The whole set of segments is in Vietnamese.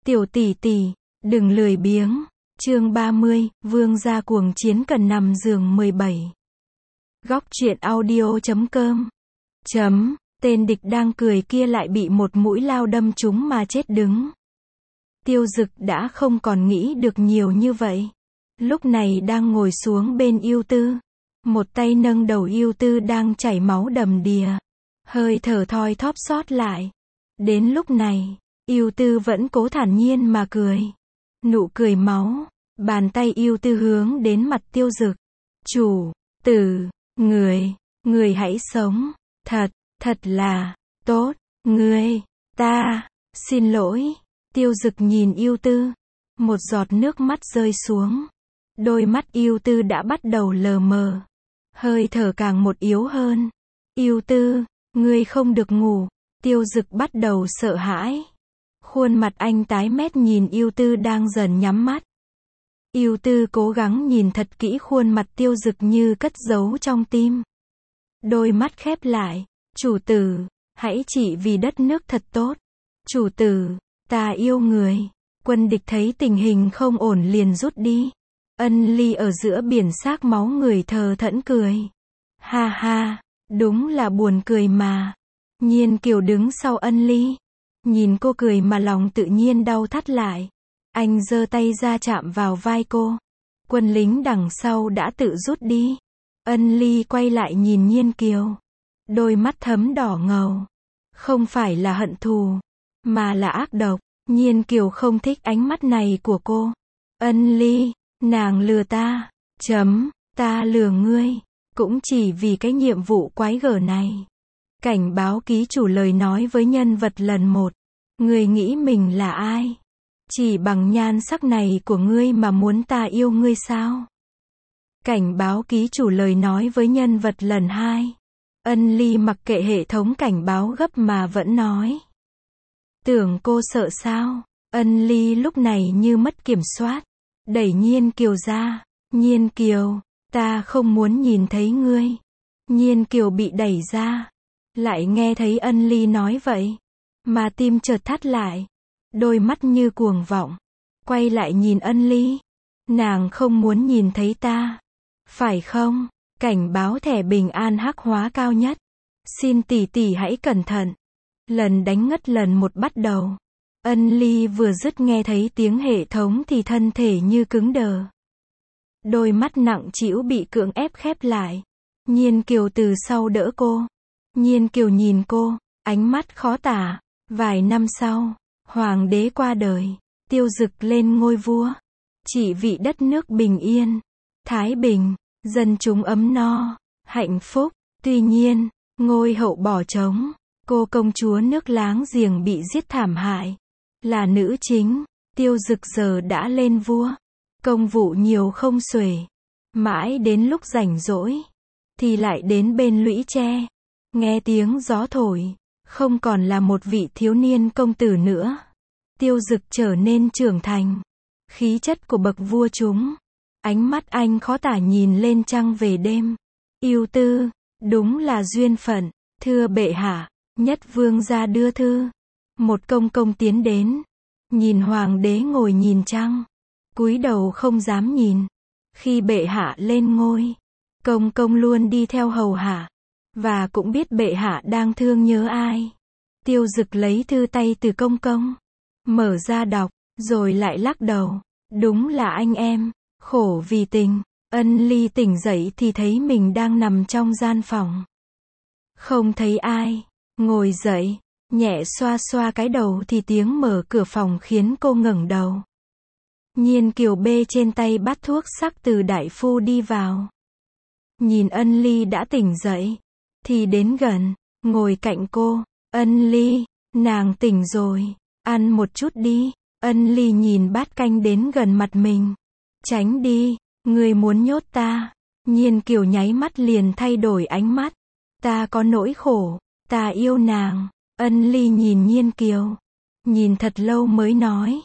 Tiểu tỷ tỷ, đừng lười biếng. Chương 30, Vương gia cuồng chiến cần nằm giường 17. Góc truyện audio.com. Tên địch đang cười kia lại bị một mũi lao đâm trúng mà chết đứng. Tiêu Dực đã không còn nghĩ được nhiều như vậy. Lúc này đang ngồi xuống bên Ưu Tư. Một tay nâng đầu Ưu Tư đang chảy máu đầm đìa. Hơi thở thoi thóp sót lại. Đến lúc này, Ưu Tư vẫn cố thản nhiên mà cười. Nụ cười máu. Bàn tay Ưu Tư hướng đến mặt Tiêu Dực. Chủ tử, người hãy sống. Thật là tốt. Ta xin lỗi. Tiêu Dực nhìn Ưu Tư. Một giọt nước mắt rơi xuống. Đôi mắt Ưu Tư đã bắt đầu lờ mờ. Hơi thở càng một yếu hơn. Ưu Tư, ngươi không được ngủ. Tiêu Dực bắt đầu sợ hãi. Khuôn mặt anh tái mét nhìn Ưu Tư đang dần nhắm mắt. Ưu Tư cố gắng nhìn thật kỹ khuôn mặt Tiêu Dực như cất giấu trong tim. Đôi mắt khép lại. Chủ tử, hãy chỉ vì đất nước thật tốt. Chủ tử, ta yêu người. Quân địch thấy tình hình không ổn liền rút đi. Ân Ly ở giữa biển xác máu người thờ thẫn cười. Ha ha, đúng là buồn cười mà. Nhiên Kiều đứng sau Ân Ly. Nhìn cô cười mà lòng tự nhiên đau thắt lại. Anh giơ tay ra chạm vào vai cô. Quân lính đằng sau đã tự rút đi. Ân Ly quay lại nhìn Nhiên Kiều. Đôi mắt thấm đỏ ngầu. Không phải là hận thù, mà là ác độc. Nhiên Kiều không thích ánh mắt này của cô. Ân Ly, nàng lừa ta. Ta lừa ngươi. Cũng chỉ vì cái nhiệm vụ quái gở này. Cảnh báo ký chủ lời nói với nhân vật lần 1. Ngươi nghĩ mình là ai? Chỉ bằng nhan sắc này của ngươi mà muốn ta yêu ngươi sao? Cảnh báo ký chủ lời nói với nhân vật lần 2. Ân Ly mặc kệ hệ thống cảnh báo gấp mà vẫn nói. Tưởng cô sợ sao? Ân Ly lúc này như mất kiểm soát. Đẩy Nhiên Kiều ra. Nhiên Kiều, ta không muốn nhìn thấy ngươi. Nhiên Kiều bị đẩy ra. Lại nghe thấy Ân Ly nói vậy. Mà tim chợt thắt lại. Đôi mắt như cuồng vọng. Quay lại nhìn Ân Ly. Nàng không muốn nhìn thấy ta. Phải không? Cảnh báo thẻ bình an hắc hóa cao nhất. Xin tỷ tỷ hãy cẩn thận. Lần đánh ngất lần 1 bắt đầu. Ân Ly vừa dứt nghe thấy tiếng hệ thống thì thân thể như cứng đờ. Đôi mắt nặng trĩu bị cưỡng ép khép lại. Nhiên Kiều từ sau đỡ cô. Nhiên Kiều nhìn cô, ánh mắt khó tả. Vài năm sau, hoàng đế qua đời. Tiêu Dực lên ngôi vua. Chỉ vì đất nước bình yên, thái bình, dân chúng ấm no, hạnh phúc. Tuy nhiên, ngôi hậu bỏ trống. Cô công chúa nước láng giềng bị giết thảm hại. Là nữ chính. Tiêu Dực giờ đã lên vua. Công vụ nhiều không xuể. Mãi đến lúc rảnh rỗi thì lại đến bên lũy tre. Nghe tiếng gió thổi. Không còn là một vị thiếu niên công tử nữa. Tiêu Dực trở nên trưởng thành. Khí chất của bậc vua chúng. Ánh mắt anh khó tả nhìn lên trăng về đêm. Ưu Tư, đúng là duyên phận. Thưa bệ hạ. Nhất vương gia đưa thư. Một công công tiến đến. Nhìn hoàng đế ngồi nhìn trăng. Cúi đầu không dám nhìn. Khi bệ hạ lên ngôi, công công luôn đi theo hầu hạ. Và cũng biết bệ hạ đang thương nhớ ai. Tiêu Dực lấy thư tay từ công công. Mở ra đọc, rồi lại lắc đầu. Đúng là anh em, khổ vì tình. Ân Ly tỉnh dậy thì thấy mình đang nằm trong gian phòng. Không thấy ai. Ngồi dậy, nhẹ xoa xoa cái đầu thì tiếng mở cửa phòng khiến cô ngẩng đầu. Nhiên Kiều bê trên tay bát thuốc sắc từ đại phu đi vào. Nhìn Ân Ly đã tỉnh dậy, thì đến gần, ngồi cạnh cô. Ân Ly, nàng tỉnh rồi, ăn một chút đi. Ân Ly nhìn bát canh đến gần mặt mình. Tránh đi, ngươi muốn nhốt ta. Nhiên Kiều nháy mắt liền thay đổi ánh mắt. Ta có nỗi khổ, ta yêu nàng. Ân Ly nhìn Nhiên Kiều. Nhìn thật lâu mới nói.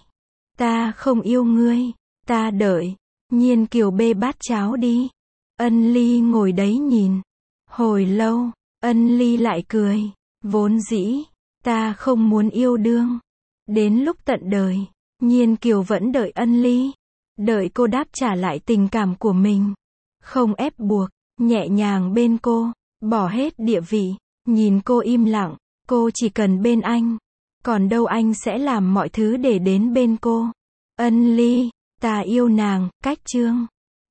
Ta không yêu ngươi, ta đợi. Nhiên Kiều bê bát cháo đi. Ân Ly ngồi đấy nhìn. Hồi lâu, Ân Ly lại cười. Vốn dĩ, ta không muốn yêu đương. Đến lúc tận đời, Nhiên Kiều vẫn đợi Ân Ly. Đợi cô đáp trả lại tình cảm của mình. Không ép buộc, nhẹ nhàng bên cô, bỏ hết địa vị, nhìn cô im lặng, cô chỉ cần bên anh. Còn đâu anh sẽ làm mọi thứ để đến bên cô. Ân Ly, ta yêu nàng, cách chương.